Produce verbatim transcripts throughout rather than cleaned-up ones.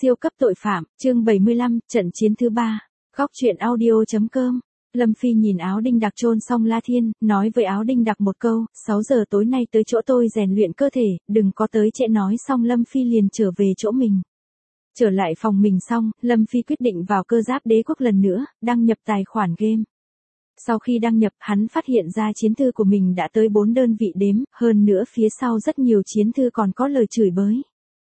Siêu cấp tội phạm, chương bảy mươi lăm, trận chiến thứ ba. Góc truyện audio.com. Lâm Phi nhìn Áo Đinh Đặc chôn xong La Thiên, nói với Áo Đinh Đặc một câu, sáu giờ tối nay tới chỗ tôi rèn luyện cơ thể, đừng có tới trễ. Nói xong Lâm Phi liền trở về chỗ mình. Trở lại phòng mình xong, Lâm Phi quyết định vào Cơ Giáp Đế Quốc lần nữa, đăng nhập tài khoản game. Sau khi đăng nhập, hắn phát hiện ra chiến thư của mình đã tới bốn đơn vị đếm, hơn nữa phía sau rất nhiều chiến thư còn có lời chửi bới.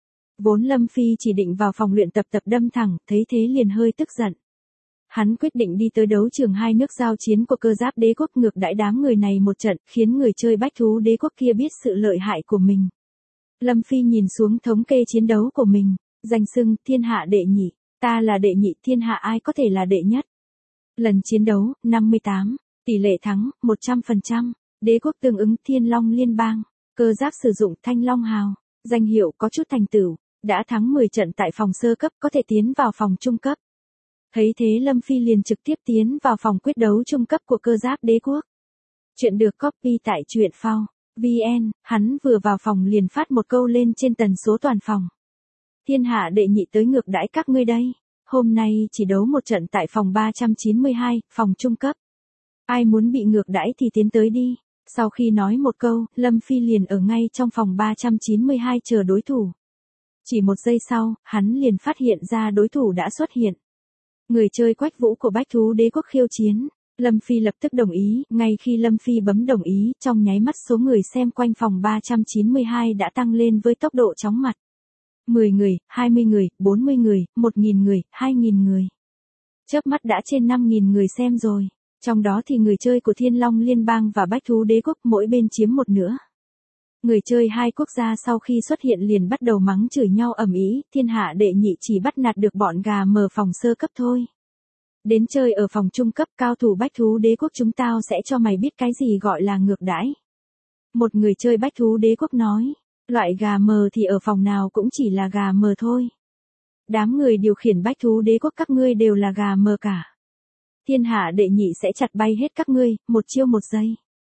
Vốn Lâm Phi chỉ định vào phòng luyện tập tập đâm thẳng, thấy thế liền hơi tức giận. Hắn quyết định đi tới đấu trường hai nước giao chiến của Cơ Giáp Đế Quốc, ngược đãi đám người này một trận, khiến người chơi Bách Thú Đế Quốc kia biết sự lợi hại của mình. Lâm Phi nhìn xuống thống kê chiến đấu của mình, danh xưng thiên hạ đệ nhị, ta là đệ nhị, thiên hạ ai có thể là đệ nhất. Lần chiến đấu, năm mươi tám, tỷ lệ thắng, một trăm phần trăm, đế quốc tương ứng Thiên Long Liên bang, cơ giáp sử dụng Thanh Long Hào, danh hiệu có chút thành tựu, đã thắng mười trận tại phòng sơ cấp, có thể tiến vào phòng trung cấp. Thấy thế Lâm Phi liền trực tiếp tiến vào phòng quyết đấu trung cấp của Cơ Giáp Đế Quốc. Chuyện được copy tại truyện phao chấm vn, hắn vừa vào phòng liền phát một câu lên trên tần số toàn phòng. Thiên hạ đệ nhị tới ngược đãi các ngươi đây. Hôm nay chỉ đấu một trận tại phòng ba trăm chín mươi hai, phòng trung cấp. Ai muốn bị ngược đãi thì tiến tới đi. Sau khi nói một câu, Lâm Phi liền ở ngay trong phòng ba trăm chín mươi hai chờ đối thủ. Chỉ một giây sau, hắn liền phát hiện ra đối thủ đã xuất hiện. Người chơi Quách Vũ của Bách Thú Đế Quốc khiêu chiến. Lâm Phi lập tức đồng ý, ngay khi Lâm Phi bấm đồng ý, trong nháy mắt số người xem quanh phòng ba trăm chín mươi hai đã tăng lên với tốc độ chóng mặt. mười người, hai mươi người, bốn mươi người, một nghìn người, hai nghìn người. Chớp mắt đã trên năm nghìn người xem rồi. Trong đó thì người chơi của Thiên Long Liên bang và Bách Thú Đế Quốc mỗi bên chiếm một nửa. Người chơi hai quốc gia sau khi xuất hiện liền bắt đầu mắng chửi nhau ầm ĩ, thiên hạ đệ nhị chỉ bắt nạt được bọn gà mờ phòng sơ cấp thôi. Đến chơi ở phòng trung cấp, cao thủ Bách Thú Đế Quốc chúng tao sẽ cho mày biết cái gì gọi là ngược đãi. Một người chơi Bách Thú Đế Quốc nói. Loại gà mờ thì ở phòng nào cũng chỉ là gà mờ thôi. Đám người điều khiển Bách Thú Đế Quốc các ngươi đều là gà mờ cả. Thiên hạ đệ nhị sẽ chặt bay hết các ngươi, một chiêu một giây.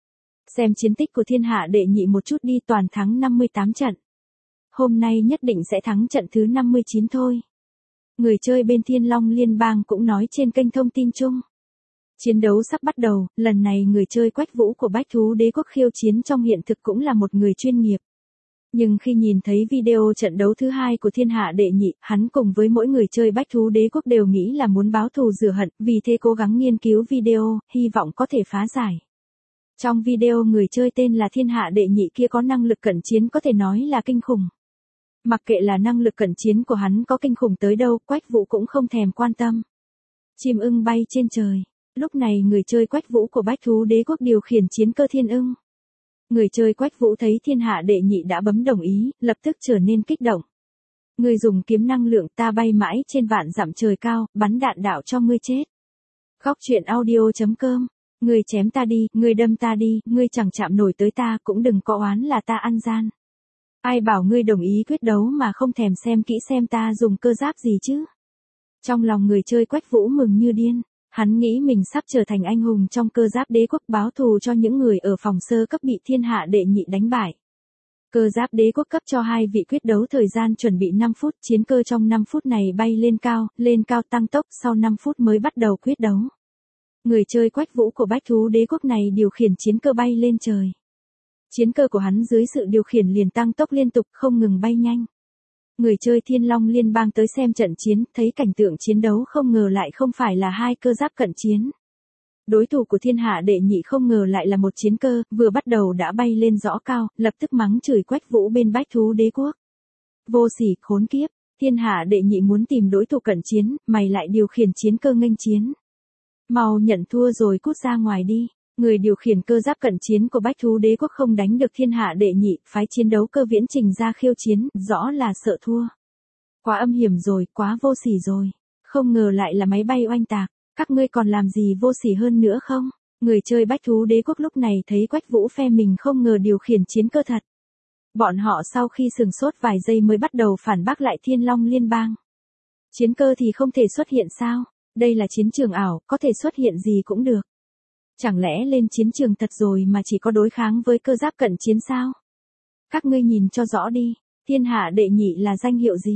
Xem chiến tích của thiên hạ đệ nhị một chút đi, toàn thắng năm mươi tám trận. Hôm nay nhất định sẽ thắng trận thứ năm mươi chín thôi. Người chơi bên Thiên Long Liên bang cũng nói trên kênh thông tin chung. Chiến đấu sắp bắt đầu, lần này người chơi Quách Vũ của Bách Thú Đế Quốc khiêu chiến trong hiện thực cũng là một người chuyên nghiệp. Nhưng khi nhìn thấy video trận đấu thứ hai của thiên hạ đệ nhị, hắn cùng với mỗi người chơi Bách Thú Đế Quốc đều nghĩ là muốn báo thù rửa hận, vì thế cố gắng nghiên cứu video, hy vọng có thể phá giải. Trong video người chơi tên là thiên hạ đệ nhị kia có năng lực cận chiến có thể nói là kinh khủng. Mặc kệ là năng lực cận chiến của hắn có kinh khủng tới đâu, Quách Vũ cũng không thèm quan tâm. Chim ưng bay trên trời. Lúc này người chơi Quách Vũ của Bách Thú Đế Quốc điều khiển chiến cơ thiên ưng. Người chơi Quách Vũ thấy thiên hạ đệ nhị đã bấm đồng ý, lập tức trở nên kích động. Người dùng kiếm năng lượng, ta bay mãi trên vạn dặm trời cao, bắn đạn đạo cho ngươi chết. Góc truyện audio.com. Ngươi chém ta đi, ngươi đâm ta đi, ngươi chẳng chạm nổi tới ta, cũng đừng có oán là ta ăn gian. Ai bảo ngươi đồng ý quyết đấu mà không thèm xem kỹ xem ta dùng cơ giáp gì chứ. Trong lòng người chơi Quách Vũ mừng như điên. Hắn nghĩ mình sắp trở thành anh hùng trong Cơ Giáp Đế Quốc, báo thù cho những người ở phòng sơ cấp bị thiên hạ đệ nhị đánh bại. Cơ Giáp Đế Quốc cấp cho hai vị quyết đấu thời gian chuẩn bị năm phút, chiến cơ trong năm phút này bay lên cao, lên cao tăng tốc, sau năm phút mới bắt đầu quyết đấu. Người chơi Quách Vũ của Bách Thú Đế Quốc này điều khiển chiến cơ bay lên trời. Chiến cơ của hắn dưới sự điều khiển liền tăng tốc liên tục không ngừng bay nhanh. Người chơi Thiên Long Liên bang tới xem trận chiến, thấy cảnh tượng chiến đấu không ngờ lại không phải là hai cơ giáp cận chiến. Đối thủ của thiên hạ đệ nhị không ngờ lại là một chiến cơ, vừa bắt đầu đã bay lên rõ cao, lập tức mắng chửi Quách Vũ bên Bách Thú Đế Quốc. Vô sỉ, khốn kiếp, thiên hạ đệ nhị muốn tìm đối thủ cận chiến, mày lại điều khiển chiến cơ nghênh chiến. Mau nhận thua rồi cút ra ngoài đi. Người điều khiển cơ giáp cận chiến của Bách Thú Đế Quốc không đánh được thiên hạ đệ nhị, phái chiến đấu cơ viễn trình ra khiêu chiến, rõ là sợ thua. Quá âm hiểm rồi, quá vô sỉ rồi. Không ngờ lại là máy bay oanh tạc, các ngươi còn làm gì vô sỉ hơn nữa không? Người chơi Bách Thú Đế Quốc lúc này thấy Quách Vũ phe mình không ngờ điều khiển chiến cơ thật. Bọn họ sau khi sừng sốt vài giây mới bắt đầu phản bác lại Thiên Long Liên bang. Chiến cơ thì không thể xuất hiện sao? Đây là chiến trường ảo, có thể xuất hiện gì cũng được. Chẳng lẽ lên chiến trường thật rồi mà chỉ có đối kháng với cơ giáp cận chiến sao? Các ngươi nhìn cho rõ đi, thiên hạ đệ nhị là danh hiệu gì?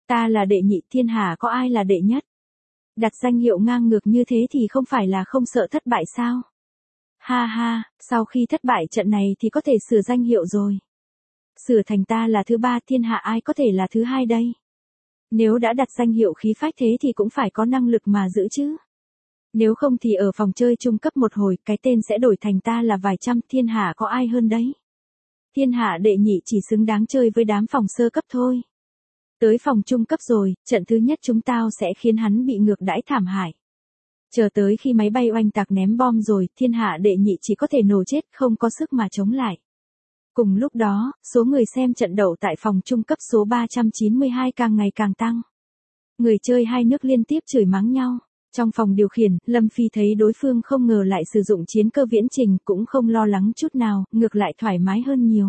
Ta là đệ nhị, thiên hạ có ai là đệ nhất? Đặt danh hiệu ngang ngược như thế thì không phải là không sợ thất bại sao? Ha ha, sau khi thất bại trận này thì có thể sửa danh hiệu rồi. Sửa thành ta là thứ ba, thiên hạ ai có thể là thứ hai đây? Nếu đã đặt danh hiệu khí phách thế thì cũng phải có năng lực mà giữ chứ. Nếu không thì ở phòng chơi trung cấp một hồi, cái tên sẽ đổi thành ta là vài trăm, thiên hạ có ai hơn đấy. Thiên hạ đệ nhị chỉ xứng đáng chơi với đám phòng sơ cấp thôi. Tới phòng trung cấp rồi, trận thứ nhất chúng tao sẽ khiến hắn bị ngược đãi thảm hại. Chờ tới khi máy bay oanh tạc ném bom rồi, thiên hạ đệ nhị chỉ có thể nổ chết, không có sức mà chống lại. Cùng lúc đó, số người xem trận đấu tại phòng trung cấp số ba trăm chín mươi hai càng ngày càng tăng. Người chơi hai nước liên tiếp chửi mắng nhau. Trong phòng điều khiển, Lâm Phi thấy đối phương không ngờ lại sử dụng chiến cơ viễn trình, cũng không lo lắng chút nào, ngược lại thoải mái hơn nhiều.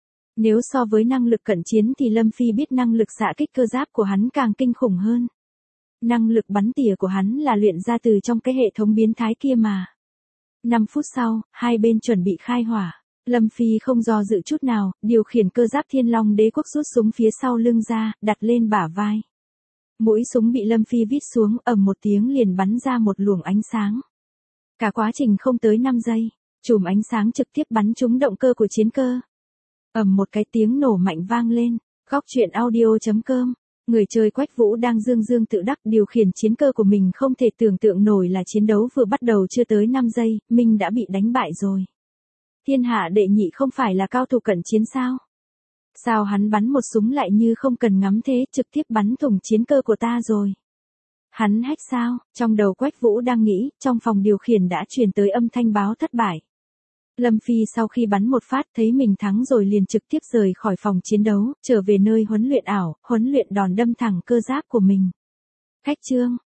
Nếu so với năng lực cận chiến thì Lâm Phi biết năng lực xạ kích cơ giáp của hắn càng kinh khủng hơn. Năng lực bắn tỉa của hắn là luyện ra từ trong cái hệ thống biến thái kia mà. năm phút sau, hai bên chuẩn bị khai hỏa. Lâm Phi không do dự chút nào, điều khiển cơ giáp Thiên Long Đế Quốc rút súng phía sau lưng ra, đặt lên bả vai. Mũi súng bị Lâm Phi vít xuống, ầm một tiếng liền bắn ra một luồng ánh sáng. Cả quá trình không tới năm giây, chùm ánh sáng trực tiếp bắn trúng động cơ của chiến cơ. Ầm một cái tiếng nổ mạnh vang lên. Góc truyện audio chấm com. Người chơi Quách Vũ đang dương dương tự đắc điều khiển chiến cơ của mình, không thể tưởng tượng nổi là chiến đấu vừa bắt đầu chưa tới năm giây, mình đã bị đánh bại rồi. Thiên hạ đệ nhị không phải là cao thủ cận chiến sao? Sao hắn bắn một súng lại như không cần ngắm thế, trực tiếp bắn thủng chiến cơ của ta rồi? Hắn hack sao? Trong đầu Quách Vũ đang nghĩ, trong phòng điều khiển đã truyền tới âm thanh báo thất bại. Lâm Phi sau khi bắn một phát thấy mình thắng rồi liền trực tiếp rời khỏi phòng chiến đấu, trở về nơi huấn luyện ảo, huấn luyện đòn đâm thẳng cơ giáp của mình. Khách trương,